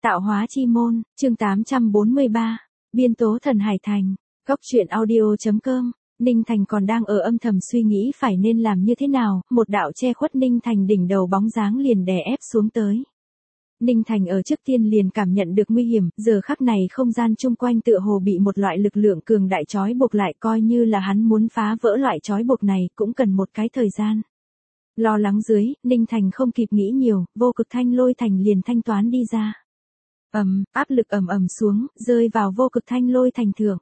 Tạo hóa chi môn, chương 843, biên tố thần Hải Thành, góc truyện audio.com. Ninh Thành còn đang ở âm thầm suy nghĩ phải nên làm như thế nào, một đạo che khuất Ninh Thành đỉnh đầu bóng dáng liền đè ép xuống tới. Ninh Thành ở trước tiên liền cảm nhận được nguy hiểm, giờ khắc này không gian chung quanh tựa hồ bị một loại lực lượng cường đại trói buộc lại, coi như là hắn muốn phá vỡ loại trói buộc này cũng cần một cái thời gian. Lo lắng dưới, Ninh Thành không kịp nghĩ nhiều, vô cực thanh lôi thành liền thanh toán đi ra. Áp lực ầm ầm xuống, rơi vào vô cực thanh lôi thành thượng.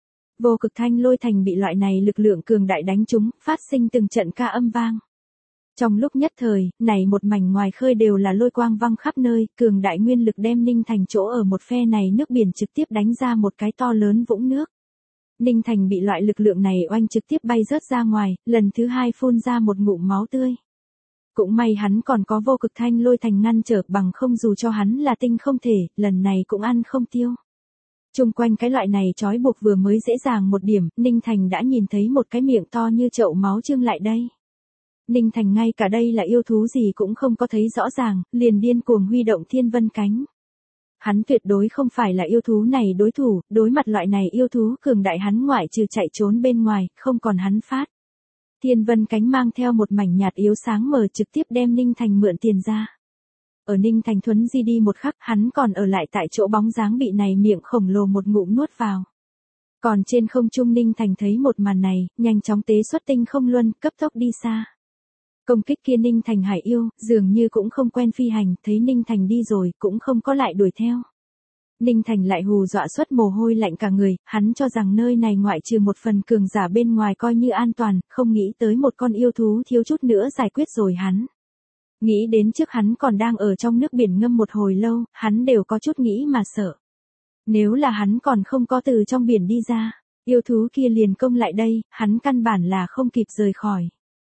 Vô cực thanh lôi thành bị loại này lực lượng cường đại đánh trúng, phát sinh từng trận ca âm vang. Trong lúc nhất thời, này một mảnh ngoài khơi đều là lôi quang văng khắp nơi, cường đại nguyên lực đem Ninh Thành chỗ ở một phe này nước biển trực tiếp đánh ra một cái to lớn vũng nước. Ninh Thành bị loại lực lượng này oanh trực tiếp bay rớt ra ngoài, lần thứ hai phun ra một ngụm máu tươi. Cũng may hắn còn có vô cực thanh lôi thành ngăn trở, bằng không dù cho hắn là tinh không thể, lần này cũng ăn không tiêu. Chung quanh cái loại này trói buộc vừa mới dễ dàng một điểm, Ninh Thành đã nhìn thấy một cái miệng to như chậu máu trương lại đây. Ninh Thành ngay cả đây là yêu thú gì cũng không có thấy rõ ràng, liền điên cuồng huy động thiên vân cánh. Hắn tuyệt đối không phải là yêu thú này đối thủ, đối mặt loại này yêu thú cường đại hắn ngoại trừ chạy trốn bên ngoài, không còn hắn phát. Thiên vân cánh mang theo một mảnh nhạt yếu sáng mờ trực tiếp đem Ninh Thành mượn tiền ra. Ở Ninh Thành thuấn di đi một khắc, hắn còn ở lại tại chỗ bóng dáng bị này miệng khổng lồ một ngụm nuốt vào. Còn trên không trung Ninh Thành thấy một màn này, nhanh chóng tế xuất tinh không luân, cấp tốc đi xa. Công kích kia Ninh Thành hải yêu, dường như cũng không quen phi hành, thấy Ninh Thành đi rồi, cũng không có lại đuổi theo. Ninh Thành lại hù dọa xuất mồ hôi lạnh cả người, hắn cho rằng nơi này ngoại trừ một phần cường giả bên ngoài coi như an toàn, không nghĩ tới một con yêu thú thiếu chút nữa giải quyết rồi hắn. Nghĩ đến trước hắn còn đang ở trong nước biển ngâm một hồi lâu, hắn đều có chút nghĩ mà sợ. Nếu là hắn còn không có từ trong biển đi ra, yêu thú kia liền công lại đây, hắn căn bản là không kịp rời khỏi.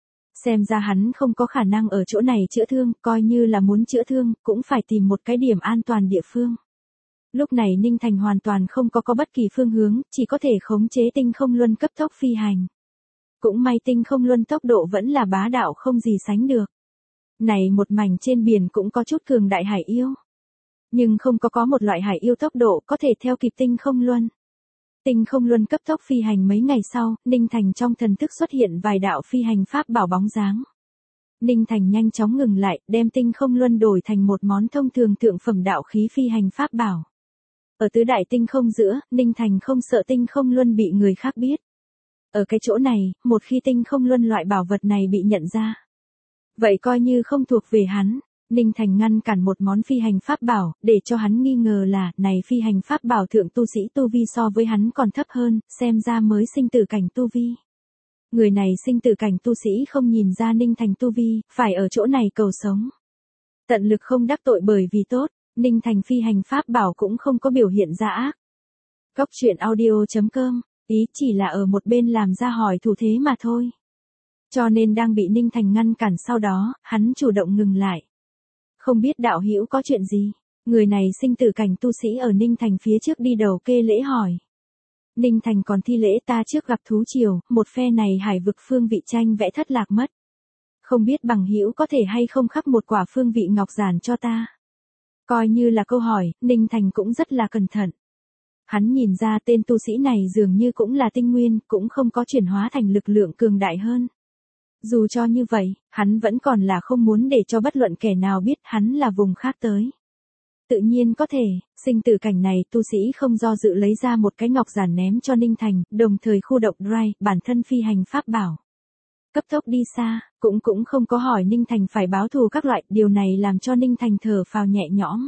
Xem ra hắn không có khả năng ở chỗ này chữa thương, coi như là muốn chữa thương, cũng phải tìm một cái điểm an toàn địa phương. Lúc này Ninh Thành hoàn toàn không có bất kỳ phương hướng, chỉ có thể khống chế tinh không luân cấp tốc phi hành. Cũng may tinh không luân tốc độ vẫn là bá đạo không gì sánh được. Này một mảnh trên biển cũng có chút cường đại hải yêu. Nhưng không có một loại hải yêu tốc độ có thể theo kịp tinh không luân. Tinh không luân cấp tốc phi hành mấy ngày sau, Ninh Thành trong thần thức xuất hiện vài đạo phi hành pháp bảo bóng dáng. Ninh Thành nhanh chóng ngừng lại, đem tinh không luân đổi thành một món thông thường thượng phẩm đạo khí phi hành pháp bảo. Ở tứ đại tinh không giữa, Ninh Thành không sợ tinh không luân bị người khác biết. Ở cái chỗ này, một khi tinh không luân loại bảo vật này bị nhận ra, vậy coi như không thuộc về hắn. Ninh Thành ngăn cản một món phi hành pháp bảo, để cho hắn nghi ngờ là, này phi hành pháp bảo thượng tu sĩ tu vi so với hắn còn thấp hơn, xem ra mới sinh tử cảnh tu vi. Người này sinh tử cảnh tu sĩ không nhìn ra Ninh Thành tu vi, phải ở chỗ này cầu sống. Tận lực không đắc tội bởi vì tốt, Ninh Thành phi hành pháp bảo cũng không có biểu hiện ra ác. Góc truyện audio.com, ý chỉ là ở một bên làm ra hỏi thủ thế mà thôi. Cho nên đang bị Ninh Thành ngăn cản sau đó, hắn chủ động ngừng lại. Không biết đạo hữu có chuyện gì, người này sinh tử cảnh tu sĩ ở Ninh Thành phía trước đi đầu kê lễ hỏi. Ninh Thành còn thi lễ ta trước gặp thú triều, một phe này hải vực phương vị tranh vẽ thất lạc mất. Không biết bằng hữu có thể hay không khắc một quả phương vị ngọc giản cho ta. Coi như là câu hỏi, Ninh Thành cũng rất là cẩn thận. Hắn nhìn ra tên tu sĩ này dường như cũng là tinh nguyên, cũng không có chuyển hóa thành lực lượng cường đại hơn. Dù cho như vậy, hắn vẫn còn là không muốn để cho bất luận kẻ nào biết hắn là vùng khác tới. Tự nhiên có thể, sinh tử cảnh này tu sĩ không do dự lấy ra một cái ngọc giản ném cho Ninh Thành, đồng thời khu động drive, bản thân phi hành pháp bảo. Cấp tốc đi xa, cũng không có hỏi Ninh Thành phải báo thù các loại, điều này làm cho Ninh Thành thở phào nhẹ nhõm.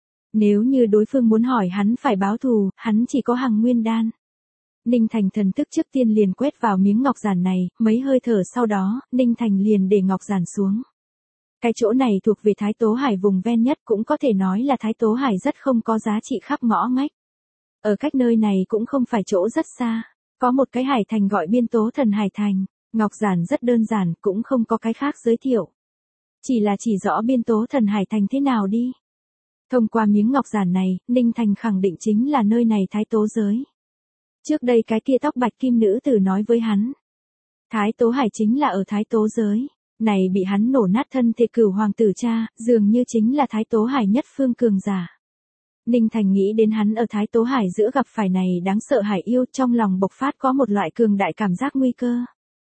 Nếu như đối phương muốn hỏi hắn phải báo thù, hắn chỉ có Hằng Nguyên Đan. Ninh Thành thần thức trước tiên liền quét vào miếng ngọc giản này, mấy hơi thở sau đó, Ninh Thành liền để ngọc giản xuống. Cái chỗ này thuộc về Thái Tố Hải vùng ven nhất, cũng có thể nói là Thái Tố Hải rất không có giá trị khắp ngõ ngách. Ở cách nơi này cũng không phải chỗ rất xa, có một cái hải thành gọi biên tố thần Hải Thành, ngọc giản rất đơn giản, cũng không có cái khác giới thiệu. Chỉ là chỉ rõ biên tố thần Hải Thành thế nào đi. Thông qua miếng ngọc giản này, Ninh Thành khẳng định chính là nơi này Thái Tố giới. Trước đây cái kia tóc bạch kim nữ tử nói với hắn. Thái Tố Hải chính là ở Thái Tố giới. Này bị hắn nổ nát thân thể cửu hoàng tử cha, dường như chính là Thái Tố Hải nhất phương cường giả. Ninh Thành nghĩ đến hắn ở Thái Tố Hải giữa gặp phải này đáng sợ hải yêu, trong lòng bộc phát có một loại cường đại cảm giác nguy cơ.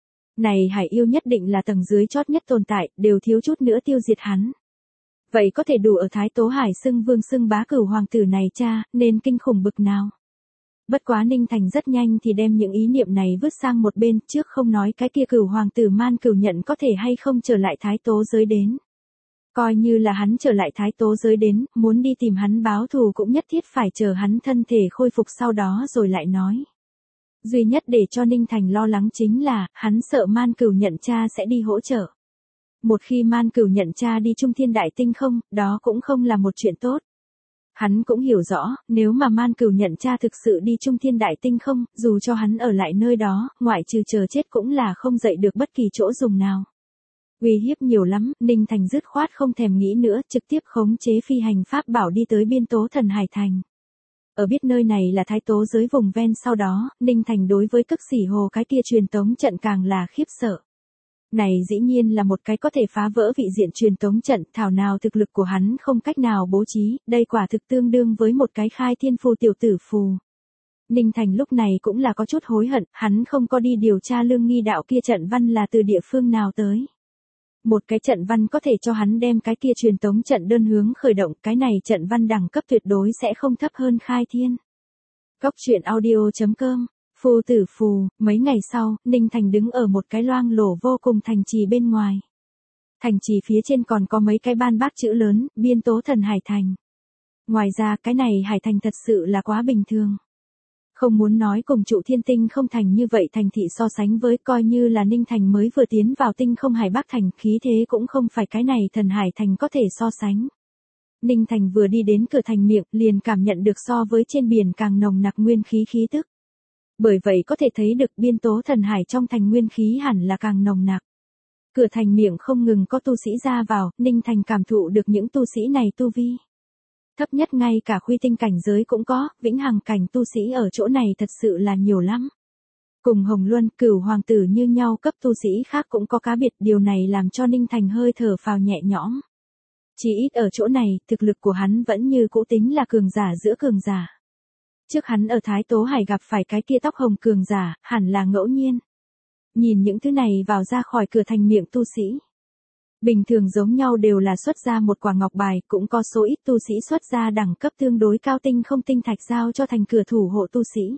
Này hải yêu nhất định là tầng dưới chót nhất tồn tại, đều thiếu chút nữa tiêu diệt hắn. Vậy có thể đủ ở Thái Tố Hải xưng vương xưng bá cửu hoàng tử này cha, nên kinh khủng bực nào. Bất quá Ninh Thành rất nhanh thì đem những ý niệm này vứt sang một bên, trước không nói cái kia cửu hoàng tử Man Cửu Nhận có thể hay không trở lại Thái Tố giới đến. Coi như là hắn trở lại Thái Tố giới đến, muốn đi tìm hắn báo thù cũng nhất thiết phải chờ hắn thân thể khôi phục sau đó rồi lại nói. Duy nhất để cho Ninh Thành lo lắng chính là, hắn sợ Man Cửu Nhận cha sẽ đi hỗ trợ. Một khi Man Cửu Nhận cha đi Trung Thiên Đại Tinh không, đó cũng không là một chuyện tốt. Hắn cũng hiểu rõ, nếu mà Man Cửu Nhận cha thực sự đi Trung Thiên Đại Tinh không, dù cho hắn ở lại nơi đó, ngoại trừ chờ chết cũng là không dậy được bất kỳ chỗ dùng nào. Uy hiếp nhiều lắm, Ninh Thành dứt khoát không thèm nghĩ nữa, trực tiếp khống chế phi hành pháp bảo đi tới biên tố thần hải thành. Ở biết nơi này là Thái Tố giới vùng ven sau đó, Ninh Thành đối với Cức Xỉ Hồ cái kia truyền tống trận càng là khiếp sợ. Này dĩ nhiên là một cái có thể phá vỡ vị diện truyền tống trận, thảo nào thực lực của hắn không cách nào bố trí, đây quả thực tương đương với một cái khai thiên phù tiểu tử phù. Ninh Thành lúc này cũng là có chút hối hận, hắn không có đi điều tra Lương Nghi đạo kia trận văn là từ địa phương nào tới. Một cái trận văn có thể cho hắn đem cái kia truyền tống trận đơn hướng khởi động, cái này trận văn đẳng cấp tuyệt đối sẽ không thấp hơn khai thiên. Góc truyện audio.com, phù tử phù, mấy ngày sau, Ninh Thành đứng ở một cái loang lổ vô cùng thành trì bên ngoài. Thành trì phía trên còn có mấy cái ban bác chữ lớn, biên tố thần hải thành. Ngoài ra cái này hải thành thật sự là quá bình thường. Không muốn nói cùng trụ thiên tinh không thành như vậy thành thị so sánh với, coi như là Ninh Thành mới vừa tiến vào tinh không hải bắc thành, khí thế cũng không phải cái này thần hải thành có thể so sánh. Ninh Thành vừa đi đến cửa thành miệng, liền cảm nhận được so với trên biển càng nồng nặc nguyên khí khí tức. Bởi vậy có thể thấy được biên tố thần hải trong thành nguyên khí hẳn là càng nồng nặc. Cửa thành miệng không ngừng có tu sĩ ra vào, Ninh Thành cảm thụ được những tu sĩ này tu vi. Thấp nhất ngay cả khuy tinh cảnh giới cũng có, vĩnh hằng cảnh tu sĩ ở chỗ này thật sự là nhiều lắm. Cùng Hồng Luân, Cửu hoàng tử như nhau, cấp tu sĩ khác cũng có cá biệt, điều này làm cho Ninh Thành hơi thở phào nhẹ nhõm. Chỉ ít ở chỗ này, thực lực của hắn vẫn như cũ tính là cường giả giữa cường giả. Trước hắn ở Thái Tố Hải gặp phải cái kia tóc hồng cường giả, hẳn là ngẫu nhiên. Nhìn những thứ này vào ra khỏi cửa thành miệng tu sĩ. Bình thường giống nhau đều là xuất ra một quả ngọc bài, cũng có số ít tu sĩ xuất ra đẳng cấp tương đối cao tinh không tinh thạch giao cho thành cửa thủ hộ tu sĩ.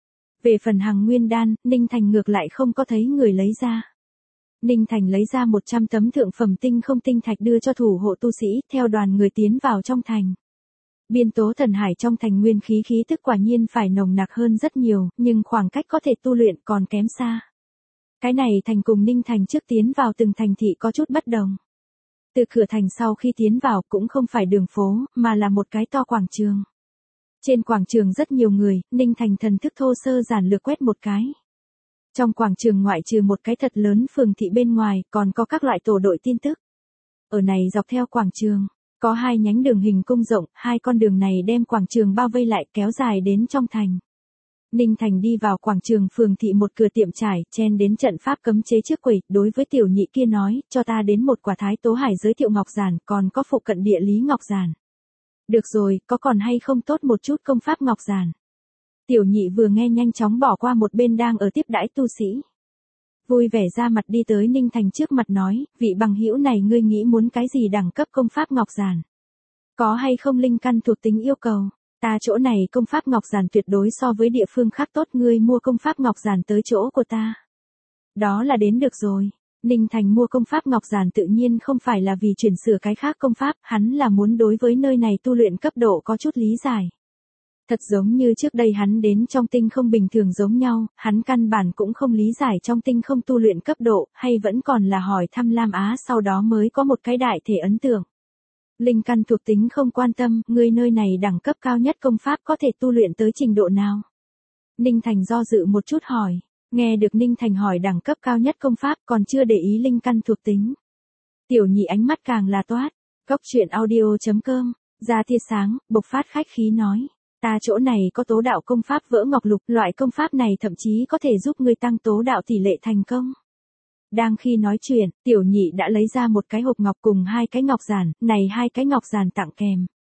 Về phần hằng nguyên đan, Ninh Thành ngược lại không có thấy người lấy ra. Ninh Thành lấy ra 100 tấm thượng phẩm tinh không tinh thạch đưa cho thủ hộ tu sĩ, theo đoàn người tiến vào trong thành. Biên tố thần hải trong thành nguyên khí khí tức quả nhiên phải nồng nặc hơn rất nhiều, nhưng khoảng cách có thể tu luyện còn kém xa. Cái này thành cùng Ninh Thành trước tiến vào từng thành thị có chút bất đồng. Từ cửa thành sau khi tiến vào cũng không phải đường phố, mà là một cái to quảng trường. Trên quảng trường rất nhiều người, Ninh Thành thần thức thô sơ giản lược quét một cái. Trong quảng trường ngoại trừ một cái thật lớn phường thị bên ngoài, còn có các loại tổ đội tin tức. Ở này dọc theo quảng trường, có hai nhánh đường hình cung rộng, hai con đường này đem quảng trường bao vây lại kéo dài đến trong thành. Ninh Thành đi vào quảng trường phường thị một cửa tiệm trải, chen đến trận pháp cấm chế trước quầy, đối với tiểu nhị kia nói, cho ta đến một quả Thái Tố Hải giới thiệu ngọc giản, còn có phụ cận địa lý ngọc giản. Được rồi, có còn hay không tốt một chút công pháp ngọc giản. Tiểu nhị vừa nghe nhanh chóng bỏ qua một bên đang ở tiếp đãi tu sĩ. Vui vẻ ra mặt đi tới Ninh Thành trước mặt nói, vị bằng hữu này ngươi nghĩ muốn cái gì đẳng cấp công pháp ngọc giản? Có hay không linh căn thuộc tính yêu cầu? Ta chỗ này công pháp ngọc giản tuyệt đối so với địa phương khác tốt, ngươi mua công pháp ngọc giản tới chỗ của ta. Đó là đến được rồi. Ninh Thành mua công pháp ngọc giản tự nhiên không phải là vì chuyển sửa cái khác công pháp, hắn là muốn đối với nơi này tu luyện cấp độ có chút lý giải. Thật giống như trước đây hắn đến trong tinh không bình thường giống nhau, hắn căn bản cũng không lý giải trong tinh không tu luyện cấp độ, hay vẫn còn là hỏi thăm Lam Á sau đó mới có một cái đại thể ấn tượng. Linh căn thuộc tính không quan tâm, ngươi nơi này đẳng cấp cao nhất công pháp có thể tu luyện tới trình độ nào? Ninh Thành do dự một chút hỏi, nghe được Ninh Thành hỏi đẳng cấp cao nhất công pháp còn chưa để ý linh căn thuộc tính. Tiểu nhị ánh mắt càng là toát, góc truyện audio.com, ra tia sáng, bộc phát khách khí nói. Ta chỗ này có tố đạo công pháp vỡ ngọc lục, loại công pháp này thậm chí có thể giúp ngươi tăng tố đạo tỷ lệ thành công. Đang khi nói chuyện, tiểu nhị đã lấy ra một cái hộp ngọc cùng hai cái ngọc giản, này hai cái ngọc giản tặng kèm.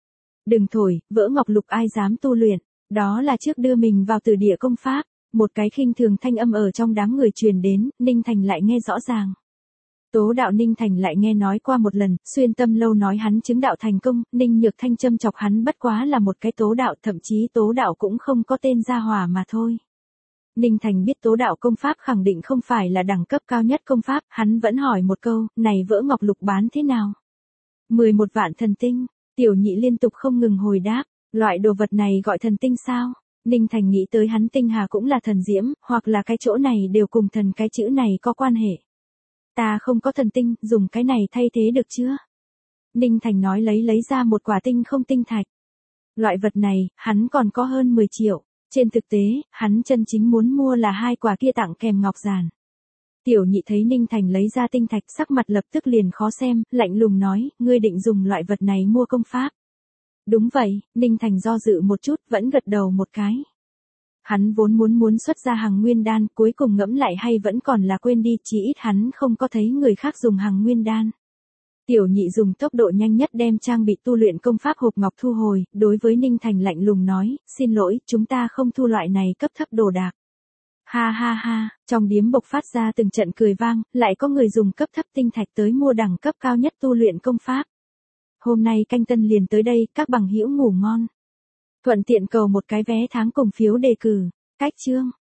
Đừng thổi, vỡ ngọc lục ai dám tu luyện, đó là trước đưa mình vào từ địa công pháp. Một cái khinh thường thanh âm ở trong đám người truyền đến, Ninh Thành lại nghe rõ ràng. Tố đạo Ninh Thành lại nghe nói qua một lần, xuyên tâm lâu nói hắn chứng đạo thành công, Ninh Nhược Thanh châm chọc hắn bất quá là một cái tố đạo, thậm chí tố đạo cũng không có tên gia hỏa mà thôi. Ninh Thành biết tố đạo công pháp khẳng định không phải là đẳng cấp cao nhất công pháp, hắn vẫn hỏi một câu, này vỡ ngọc lục bán thế nào? 11 vạn thần tinh, Tiểu Nhị liên tục không ngừng hồi đáp, loại đồ vật này gọi thần tinh sao? Ninh Thành nghĩ tới hắn tinh hà cũng là thần diễm, hoặc là cái chỗ này đều cùng thần cái chữ này có quan hệ. Ta không có thần tinh, dùng cái này thay thế được chưa? Ninh Thành nói lấy ra một quả tinh không tinh thạch. Loại vật này, hắn còn có hơn 10 triệu. Trên thực tế, hắn chân chính muốn mua là 2 quả kia tặng kèm ngọc giản. Tiểu Nhị thấy Ninh Thành lấy ra tinh thạch, sắc mặt lập tức liền khó xem, lạnh lùng nói, ngươi định dùng loại vật này mua công pháp. Đúng vậy, Ninh Thành do dự một chút, vẫn gật đầu một cái. Hắn vốn muốn xuất ra Hằng Nguyên đan, cuối cùng ngẫm lại hay vẫn còn là quên đi, chỉ ít hắn không có thấy người khác dùng Hằng Nguyên đan. Tiểu Nhị dùng tốc độ nhanh nhất đem trang bị tu luyện công pháp hộp ngọc thu hồi, đối với Ninh Thành lạnh lùng nói, xin lỗi, chúng ta không thu loại này cấp thấp đồ đạc. Ha ha ha, trong điếm bộc phát ra từng trận cười vang, lại có người dùng cấp thấp tinh thạch tới mua đẳng cấp cao nhất tu luyện công pháp. Hôm nay canh tân liền tới đây, các bằng hữu ngủ ngon. Thuận tiện cầu một cái vé tháng cùng phiếu đề cử, cách chương.